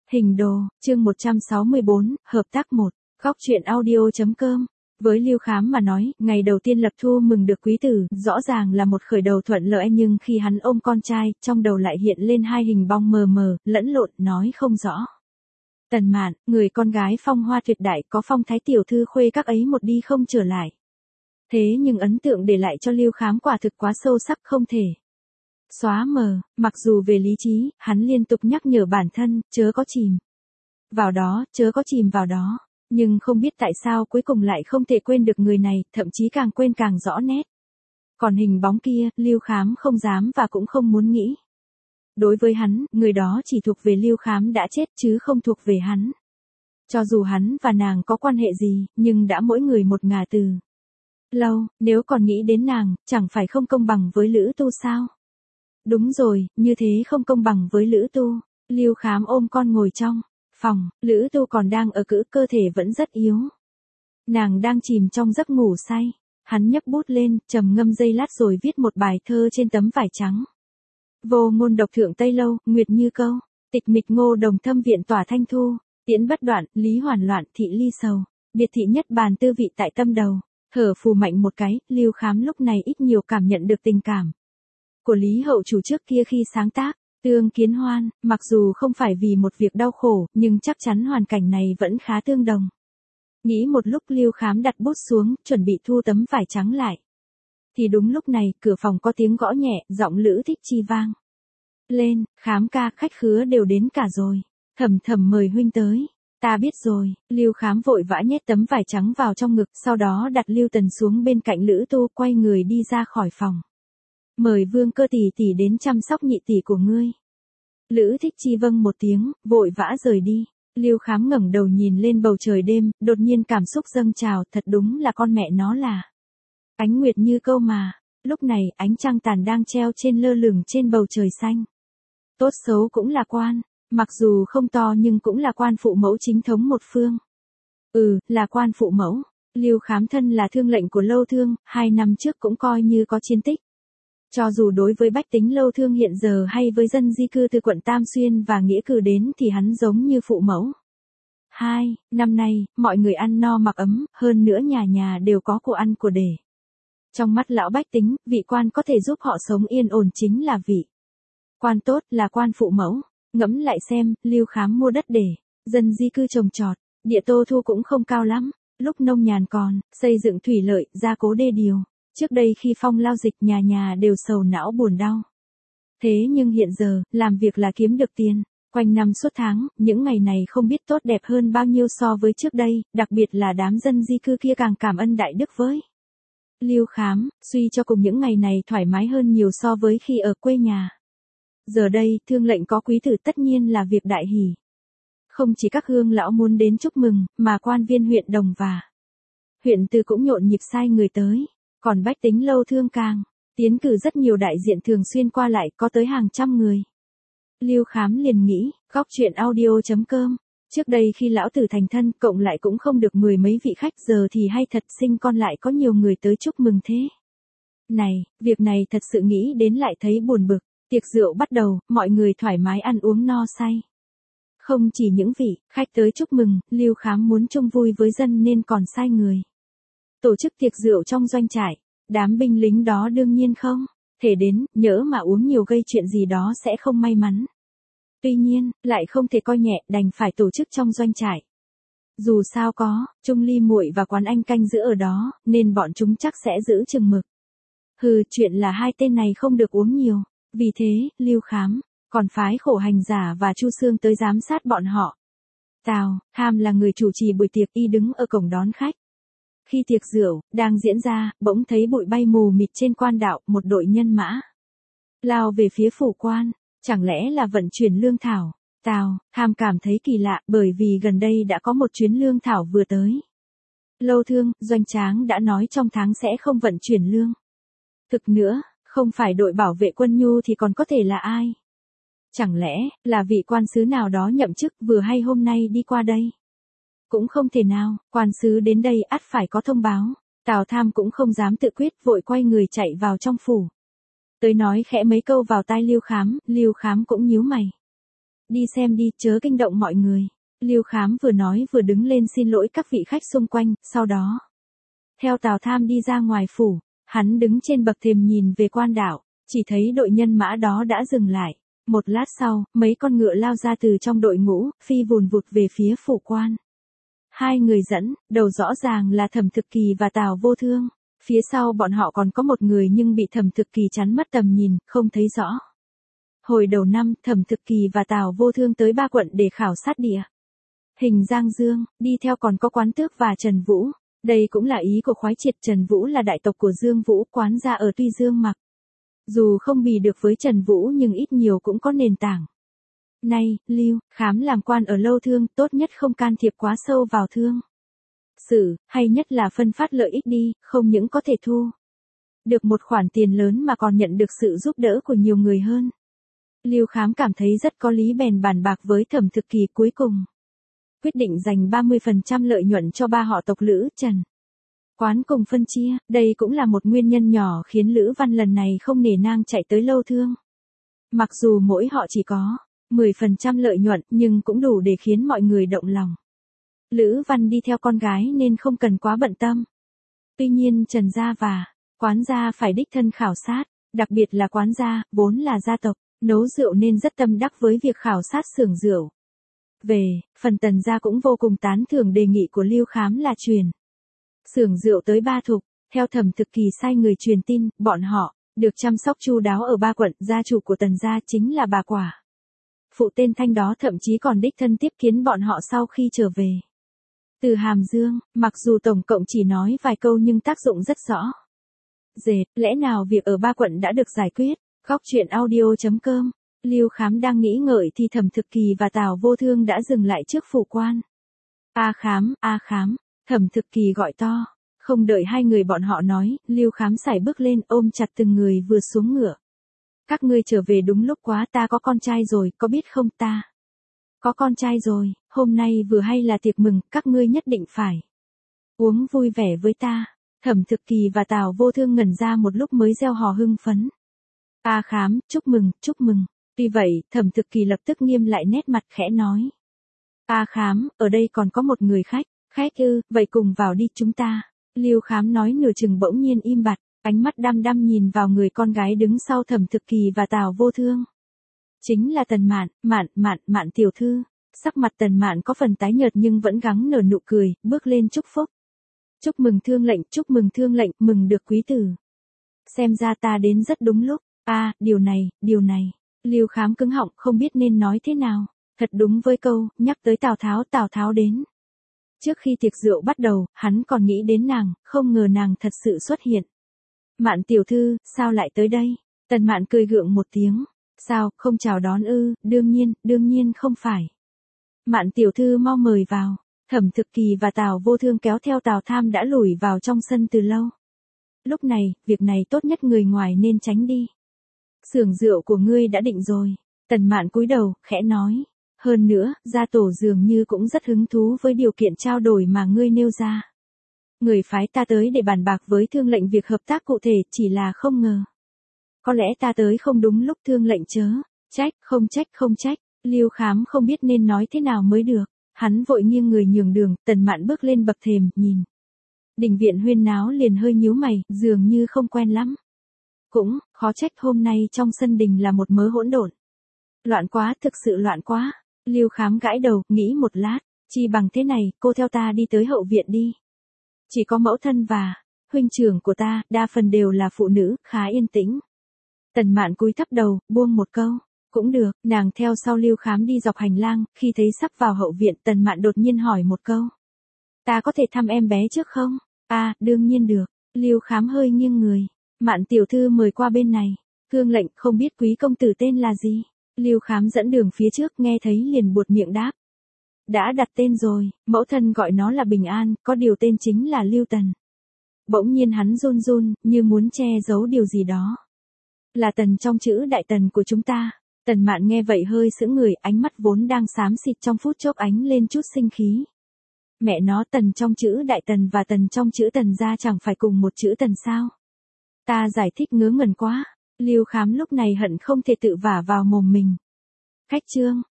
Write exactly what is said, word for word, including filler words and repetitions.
Hình đồ, chương một trăm sáu mươi bốn, hợp tác một, góc truyện audio.com. Với Lưu Khám mà nói, ngày đầu tiên lập thu mừng được quý tử, rõ ràng là một khởi đầu thuận lợi, nhưng khi hắn ôm con trai, trong đầu lại hiện lên hai hình bóng mờ mờ, lẫn lộn, nói không rõ. Tần Mạn, người con gái phong hoa tuyệt đại, có phong thái tiểu thư khuê các ấy một đi không trở lại. Thế nhưng ấn tượng để lại cho Lưu Khám quả thực quá sâu sắc, không thể xóa mờ. Mặc dù về lý trí, hắn liên tục nhắc nhở bản thân, chớ có chìm vào đó, chớ có chìm vào đó. Nhưng không biết tại sao cuối cùng lại không thể quên được người này, thậm chí càng quên càng rõ nét. Còn hình bóng kia, Lưu Khám không dám và cũng không muốn nghĩ. Đối với hắn, người đó chỉ thuộc về Lưu Khám đã chết chứ không thuộc về hắn. Cho dù hắn và nàng có quan hệ gì, nhưng đã mỗi người một ngả từ lâu, nếu còn nghĩ đến nàng, chẳng phải không công bằng với Lữ Tu sao? Đúng rồi, như thế không công bằng với Lữ Tu. Lưu Khám ôm con ngồi trong phòng, Lữ Tu còn đang ở cữ, cơ thể vẫn rất yếu. Nàng đang chìm trong giấc ngủ say. Hắn nhấc bút lên, trầm ngâm giây lát rồi viết một bài thơ trên tấm vải trắng. Vô ngôn độc thượng Tây Lâu, nguyệt như câu. Tịch mịch ngô đồng thâm viện tỏa thanh thu. Tiễn bất đoạn, lý hoàn loạn, thị ly sầu. Biệt thị nhất bàn tư vị tại tâm đầu. Thở phù mạnh một cái, Lưu Khám lúc này ít nhiều cảm nhận được tình cảm của Lý Hậu Chủ trước kia khi sáng tác Tương Kiến Hoan, mặc dù không phải vì một việc đau khổ, nhưng chắc chắn hoàn cảnh này vẫn khá tương đồng. Nghĩ một lúc, Lưu Khám đặt bút xuống, chuẩn bị thu tấm vải trắng lại. Thì đúng lúc này, cửa phòng có tiếng gõ nhẹ, giọng Lữ Thích Chi vang lên. Khám ca, khách khứa đều đến cả rồi. Thầm thầm mời huynh tới. Ta biết rồi. Lưu Khám vội vã nhét tấm vải trắng vào trong ngực, sau đó đặt Lưu Tần xuống bên cạnh Lữ Tu, quay người đi ra khỏi phòng. Mời Vương Cơ tỷ tỷ đến chăm sóc nhị tỷ của ngươi. Lữ Thích Chi vâng một tiếng, vội vã rời đi. Lưu Khám ngẩng đầu nhìn lên bầu trời đêm, đột nhiên cảm xúc dâng trào, thật đúng là con mẹ nó là ánh nguyệt như câu mà. Lúc này, ánh trăng tàn đang treo trên lơ lửng trên bầu trời xanh. Tốt xấu cũng là quan, mặc dù không to nhưng cũng là quan phụ mẫu chính thống một phương. Ừ, là quan phụ mẫu. Lưu Khám thân là thương lệnh của Lâu Thương, hai năm trước cũng coi như có chiến tích. Cho dù đối với bách tính Lâu Thương hiện giờ hay với dân di cư từ quận Tam Xuyên và Nghĩa Cử đến thì hắn giống như phụ mẫu. Hai, năm nay, mọi người ăn no mặc ấm, hơn nữa nhà nhà đều có của ăn của để. Trong mắt lão bách tính, vị quan có thể giúp họ sống yên ổn chính là vị quan tốt, là quan phụ mẫu. Ngẫm lại xem, Lưu Khám mua đất để dân di cư trồng trọt, địa tô thu cũng không cao lắm. Lúc nông nhàn còn, xây dựng thủy lợi, gia cố đê điều. Trước đây khi phong lao dịch, nhà nhà đều sầu não buồn đau. Thế nhưng hiện giờ, làm việc là kiếm được tiền. Quanh năm suốt tháng, những ngày này không biết tốt đẹp hơn bao nhiêu so với trước đây, đặc biệt là đám dân di cư kia càng cảm ơn đại đức với Lưu Khám, suy cho cùng những ngày này thoải mái hơn nhiều so với khi ở quê nhà. Giờ đây, thương lệnh có quý tử tất nhiên là việc đại hỷ. Không chỉ các hương lão muốn đến chúc mừng, mà quan viên huyện Đồng và huyện Từ cũng nhộn nhịp sai người tới. Còn bách tính Lâu Thương càng tiến cử rất nhiều đại diện thường xuyên qua lại, có tới hàng trăm người. Lưu Khám liền nghĩ, góc truyện audio.com. Trước đây khi lão tử thành thân, cộng lại cũng không được mười mấy vị khách, giờ thì hay thật, sinh con lại có nhiều người tới chúc mừng thế này, việc này thật sự nghĩ đến lại thấy buồn bực. Tiệc rượu bắt đầu, mọi người thoải mái ăn uống no say. Không chỉ những vị khách tới chúc mừng, Lưu Khám muốn chung vui với dân nên còn sai người tổ chức tiệc rượu trong doanh trại. Đám binh lính đó đương nhiên không thể đến, nhỡ mà uống nhiều gây chuyện gì đó sẽ không may mắn. Tuy nhiên, lại không thể coi nhẹ, đành phải tổ chức trong doanh trại. Dù sao có Trung Ly muội và Quán Anh canh giữ ở đó, nên bọn chúng chắc sẽ giữ chừng mực. Hừ, chuyện là hai tên này không được uống nhiều. Vì thế, Lưu Khám còn phái Khổ Hành Giả và Chu Xương tới giám sát bọn họ. Tào Tham là người chủ trì buổi tiệc, y đứng ở cổng đón khách. Khi tiệc rượu đang diễn ra, bỗng thấy bụi bay mù mịt trên quan đạo, một đội nhân mã lao về phía phủ quan, chẳng lẽ là vận chuyển lương thảo. Tào Tham cảm thấy kỳ lạ, bởi vì gần đây đã có một chuyến lương thảo vừa tới. Lâu Thương, Doanh Tráng đã nói trong tháng sẽ không vận chuyển lương thực nữa, không phải đội bảo vệ quân nhu thì còn có thể là ai? Chẳng lẽ là vị quan sứ nào đó nhậm chức vừa hay hôm nay đi qua đây? Cũng không thể nào, quan sứ đến đây ắt phải có thông báo. Tào Tham cũng không dám tự quyết, vội quay người chạy vào trong phủ. Tới nói khẽ mấy câu vào tai Lưu Khám, Lưu Khám cũng nhíu mày. Đi xem đi, chớ kinh động mọi người. Lưu Khám vừa nói vừa đứng lên xin lỗi các vị khách xung quanh, sau đó theo Tào Tham đi ra ngoài phủ. Hắn đứng trên bậc thềm nhìn về quan đạo, chỉ thấy đội nhân mã đó đã dừng lại. Một lát sau, mấy con ngựa lao ra từ trong đội ngũ, phi vùn vụt về phía phủ quan. Hai người dẫn, đầu rõ ràng là Thẩm Thực Kỳ và Tào Vô Thương. Phía sau bọn họ còn có một người nhưng bị Thẩm Thực Kỳ chắn mất tầm nhìn, không thấy rõ. Hồi đầu năm, Thẩm Thực Kỳ và Tào Vô Thương tới ba quận để khảo sát địa hình Giang Dương, đi theo còn có Quán Tước và Trần Vũ. Đây cũng là ý của khoái triệt. Trần Vũ là đại tộc của Dương Vũ, quán gia ở Tuy Dương Mặc. Dù không bì được với Trần Vũ nhưng ít nhiều cũng có nền tảng. Nay, Lưu Khám làm quan ở Lâu Thương, tốt nhất không can thiệp quá sâu vào thương sự, hay nhất là phân phát lợi ích đi, không những có thể thu được một khoản tiền lớn mà còn nhận được sự giúp đỡ của nhiều người hơn. Lưu Khám cảm thấy rất có lý bèn bàn bạc với Thẩm Thực Kỳ, cuối cùng quyết định dành ba mươi phần trăm lợi nhuận cho ba họ tộc Lữ, Trần, Quán cùng phân chia. Đây cũng là một nguyên nhân nhỏ khiến Lữ Văn lần này không nể nang chạy tới Lâu Thương. Mặc dù mỗi họ chỉ có mười phần trăm lợi nhuận nhưng cũng đủ để khiến mọi người động lòng. Lữ Văn đi theo con gái nên không cần quá bận tâm. Tuy nhiên Trần gia và Quán gia phải đích thân khảo sát, đặc biệt là Quán gia, vốn là gia tộc nấu rượu nên rất tâm đắc với việc khảo sát xưởng rượu. Về phần Tần gia cũng vô cùng tán thưởng đề nghị của Lưu Khám là truyền xưởng rượu tới Ba Thục. Theo Thẩm Thực Kỳ sai người truyền tin, bọn họ được chăm sóc chu đáo ở ba quận. Gia chủ của Tần gia chính là bà quả phụ tên Thanh đó, thậm chí còn đích thân tiếp kiến bọn họ sau khi trở về từ Hàm Dương. Mặc dù tổng cộng chỉ nói vài câu nhưng tác dụng rất rõ rệt. Lẽ nào việc ở ba quận đã được giải quyết? Góc truyện audio chấm com. Lưu Khám đang nghĩ ngợi thì Thẩm Thực Kỳ và Tào Vô Thương đã dừng lại trước phủ quan. A Khám, A Khám, Thẩm Thực Kỳ gọi to. Không đợi hai người bọn họ nói, Lưu Khám sải bước lên ôm chặt từng người vừa xuống ngựa. Các ngươi trở về đúng lúc quá, ta có con trai rồi, có biết không? Ta có con trai rồi, hôm nay vừa hay là tiệc mừng, các ngươi nhất định phải uống vui vẻ với ta. Thẩm Thực Kỳ và Tào Vô Thương ngẩn ra một lúc mới reo hò hưng phấn. A Khám, chúc mừng, chúc mừng. Tuy vậy, Thẩm Thực Kỳ lập tức nghiêm lại nét mặt, khẽ nói. A Khám, ở đây còn có một người khách. Khách ư, vậy cùng vào đi chúng ta. Lưu Khám nói nửa chừng bỗng nhiên im bặt, ánh mắt đăm đăm nhìn vào người con gái đứng sau Thẩm Thực Kỳ và Tào Vô Thương. Chính là Tần Mạn, Mạn, Mạn, Mạn tiểu thư. Sắc mặt Tần Mạn có phần tái nhợt nhưng vẫn gắng nở nụ cười, bước lên chúc phúc. Chúc mừng Thương lệnh, chúc mừng Thương lệnh, mừng được quý tử. Xem ra ta đến rất đúng lúc. A, à, điều này, điều này. Lưu Khám cứng họng không biết nên nói thế nào. Thật đúng với câu, nhắc tới Tào Tháo, Tào Tháo đến. Trước khi tiệc rượu bắt đầu, hắn còn nghĩ đến nàng, không ngờ nàng thật sự xuất hiện. Mạn tiểu thư, sao lại tới đây? Tần Mạn cười gượng một tiếng. Sao, không chào đón ư? Đương nhiên, đương nhiên không phải. Mạn tiểu thư mau mời vào. Thẩm Thực Kỳ và Tào Vô Thương kéo theo Tào Tham đã lủi vào trong sân từ lâu. Lúc này, việc này tốt nhất người ngoài nên tránh đi. Xưởng rượu của ngươi đã định rồi. Tần Mạn cúi đầu, khẽ nói. Hơn nữa, gia tổ dường như cũng rất hứng thú với điều kiện trao đổi mà ngươi nêu ra. Người phái ta tới để bàn bạc với Thương lệnh việc hợp tác cụ thể, chỉ là không ngờ. Có lẽ ta tới không đúng lúc. Thương lệnh chớ trách, không trách không trách. Lưu Khám không biết nên nói thế nào mới được. Hắn vội nghiêng người nhường đường. Tần Mạn bước lên bậc thềm, nhìn đình viện huyên náo liền hơi nhíu mày, dường như không quen lắm. Cũng khó trách hôm nay trong sân đình là một mớ hỗn độn. Loạn quá, thực sự loạn quá. Lưu Khám gãi đầu, nghĩ một lát, chi bằng thế này, cô theo ta đi tới hậu viện đi. Chỉ có mẫu thân và huynh trưởng của ta, đa phần đều là phụ nữ, khá yên tĩnh. Tần Mạn cúi thấp đầu, buông một câu. Cũng được, nàng theo sau Lưu Khám đi dọc hành lang, khi thấy sắp vào hậu viện, Tần Mạn đột nhiên hỏi một câu. Ta có thể thăm em bé trước không? À, đương nhiên được. Lưu Khám hơi nghiêng người. Mạn tiểu thư mời qua bên này. Thương lệnh, không biết quý công tử tên là gì? Lưu Khám dẫn đường phía trước, nghe thấy liền buột miệng đáp. Đã đặt tên rồi, mẫu thân gọi nó là Bình An, có điều tên chính là Lưu Tần. Bỗng nhiên hắn run run, như muốn che giấu điều gì đó. Là Tần trong chữ đại tần của chúng ta. Tần Mạn nghe vậy hơi sững người, ánh mắt vốn đang xám xịt trong phút chốc ánh lên chút sinh khí. Mẹ nó, Tần trong chữ đại tần và Tần trong chữ Tần gia chẳng phải cùng một chữ Tần sao? Ta giải thích ngớ ngẩn quá. Lưu Khám lúc này hận không thể tự vả vào mồm mình. Khách trương,